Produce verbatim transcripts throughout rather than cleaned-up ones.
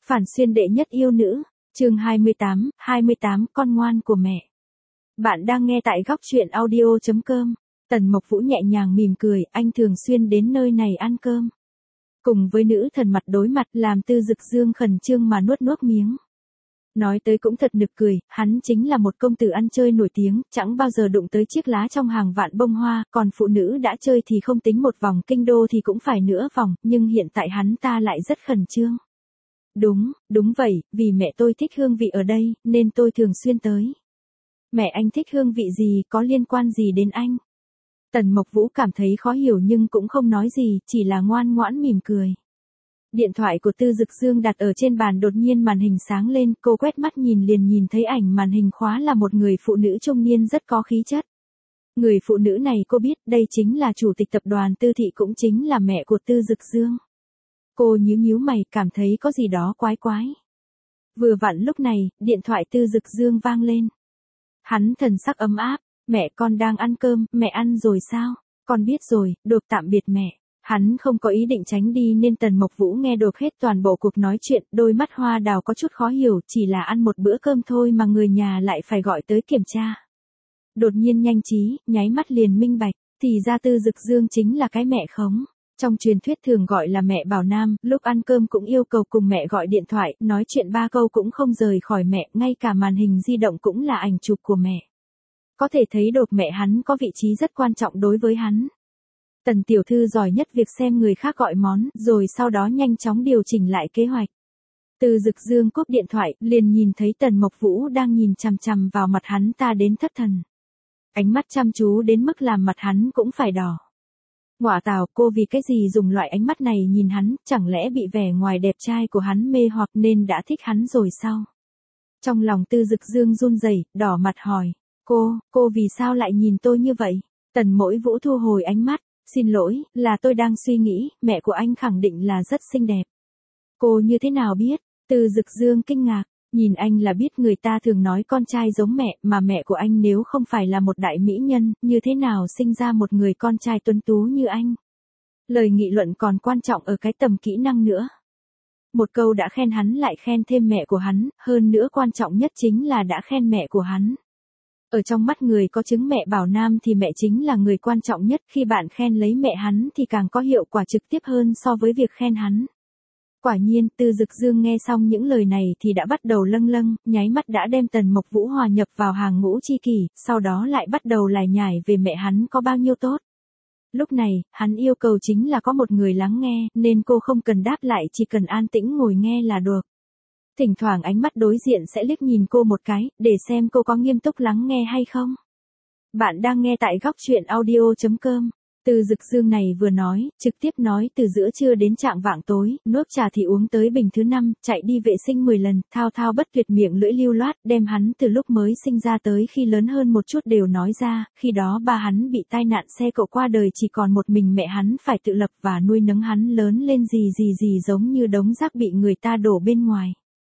Phản xuyên đệ nhất yêu nữ, chương hai mươi tám, hai mươi tám con ngoan của mẹ. Bạn đang nghe tại góc truyện audio chấm com. Tần Mộc Vũ nhẹ nhàng mỉm cười, anh thường xuyên đến nơi này ăn cơm. Cùng với nữ thần mặt đối mặt làm Tư Dực Dương khẩn trương mà nuốt nuốt miếng. Nói tới cũng thật nực cười, hắn chính là một công tử ăn chơi nổi tiếng, chẳng bao giờ đụng tới chiếc lá trong hàng vạn bông hoa, còn phụ nữ đã chơi thì không tính một vòng kinh đô thì cũng phải nửa vòng, nhưng hiện tại hắn ta lại rất khẩn trương. Đúng, đúng vậy, vì mẹ tôi thích hương vị ở đây, nên tôi thường xuyên tới. Mẹ anh thích hương vị gì, có liên quan gì đến anh? Tần Mộc Vũ cảm thấy khó hiểu nhưng cũng không nói gì, chỉ là ngoan ngoãn mỉm cười. Điện thoại của Tư Dực Dương đặt ở trên bàn, đột nhiên màn hình sáng lên, cô quét mắt nhìn liền nhìn thấy ảnh màn hình khóa là một người phụ nữ trung niên rất có khí chất. Người phụ nữ này cô biết, đây chính là chủ tịch tập đoàn Tư Thị, cũng chính là mẹ của Tư Dực Dương. Cô nhíu nhíu mày, cảm thấy có gì đó quái quái. Vừa vặn lúc này, điện thoại Tư Dực Dương vang lên. Hắn thần sắc ấm áp, mẹ con đang ăn cơm, mẹ ăn rồi sao? Con biết rồi, được tạm biệt mẹ. Hắn không có ý định tránh đi nên Tần Mộc Vũ nghe được hết toàn bộ cuộc nói chuyện, đôi mắt hoa đào có chút khó hiểu, chỉ là ăn một bữa cơm thôi mà người nhà lại phải gọi tới kiểm tra. Đột nhiên nhanh trí, nháy mắt liền minh bạch, thì ra Tư Dực Dương chính là cái mẹ khống. Trong truyền thuyết thường gọi là mẹ bảo nam, lúc ăn cơm cũng yêu cầu cùng mẹ gọi điện thoại, nói chuyện ba câu cũng không rời khỏi mẹ, ngay cả màn hình di động cũng là ảnh chụp của mẹ. Có thể thấy được mẹ hắn có vị trí rất quan trọng đối với hắn. Tần tiểu thư giỏi nhất việc xem người khác gọi món, rồi sau đó nhanh chóng điều chỉnh lại kế hoạch. Tư Dực Dương cúp điện thoại, liền nhìn thấy Tần Mộc Vũ đang nhìn chằm chằm vào mặt hắn ta đến thất thần. Ánh mắt chăm chú đến mức làm mặt hắn cũng phải đỏ. Ngọa tào, cô vì cái gì dùng loại ánh mắt này nhìn hắn, chẳng lẽ bị vẻ ngoài đẹp trai của hắn mê hoặc nên đã thích hắn rồi sao? Trong lòng Tư Dực Dương run rẩy, đỏ mặt hỏi, cô, cô vì sao lại nhìn tôi như vậy? Tần Mộc Vũ thu hồi ánh mắt, xin lỗi, là tôi đang suy nghĩ, mẹ của anh khẳng định là rất xinh đẹp. Cô như thế nào biết? Tư Dực Dương kinh ngạc, nhìn anh là biết người ta thường nói con trai giống mẹ, mà mẹ của anh nếu không phải là một đại mỹ nhân, như thế nào sinh ra một người con trai tuấn tú như anh? Lời nghị luận còn quan trọng ở cái tầm kỹ năng nữa. Một câu đã khen hắn lại khen thêm mẹ của hắn, hơn nữa quan trọng nhất chính là đã khen mẹ của hắn. Ở trong mắt người có chứng mẹ bảo nam thì mẹ chính là người quan trọng nhất, khi bạn khen lấy mẹ hắn thì càng có hiệu quả trực tiếp hơn so với việc khen hắn. Quả nhiên, Tư Dực Dương nghe xong những lời này thì đã bắt đầu lâng lâng, nháy mắt đã đem Tần Mộc Vũ hòa nhập vào hàng ngũ tri kỷ, sau đó lại bắt đầu lải nhải về mẹ hắn có bao nhiêu tốt. Lúc này, hắn yêu cầu chính là có một người lắng nghe, nên cô không cần đáp lại, chỉ cần an tĩnh ngồi nghe là được. Thỉnh thoảng ánh mắt đối diện sẽ liếc nhìn cô một cái, để xem cô có nghiêm túc lắng nghe hay không. Bạn đang nghe tại góc truyện audio chấm com. Tư Dực Dương này vừa nói, trực tiếp nói từ giữa trưa đến trạng vạng tối, nốt trà thì uống tới bình thứ năm, chạy đi vệ sinh mười lần, thao thao bất tuyệt, miệng lưỡi lưu loát, đem hắn từ lúc mới sinh ra tới khi lớn hơn một chút đều nói ra, khi đó ba hắn bị tai nạn xe cộ qua đời, chỉ còn một mình mẹ hắn phải tự lập và nuôi nấng hắn lớn lên gì gì gì giống như đống rác bị người ta đổ bên ngoài.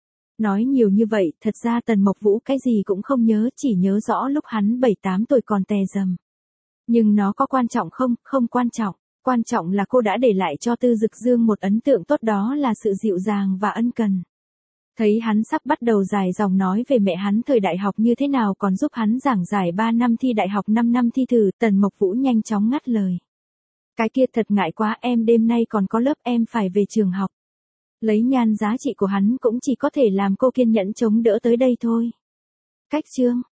Nói nhiều như vậy, thật ra Tần Mộc Vũ cái gì cũng không nhớ, chỉ nhớ rõ lúc hắn bảy tám tuổi còn tè rầm. Nhưng nó có quan trọng không? Không quan trọng. Quan trọng là cô đã để lại cho Tư Dực Dương một ấn tượng tốt, đó là sự dịu dàng và ân cần. Thấy hắn sắp bắt đầu dài dòng nói về mẹ hắn thời đại học như thế nào, còn giúp hắn giảng giải ba năm thi đại học năm năm thi thử, Tần Mộc Vũ nhanh chóng ngắt lời. Cái kia thật ngại quá, em đêm nay còn có lớp, em phải về trường học. Lấy nhan giá trị của hắn cũng chỉ có thể làm cô kiên nhẫn chống đỡ tới đây thôi. Cách chương.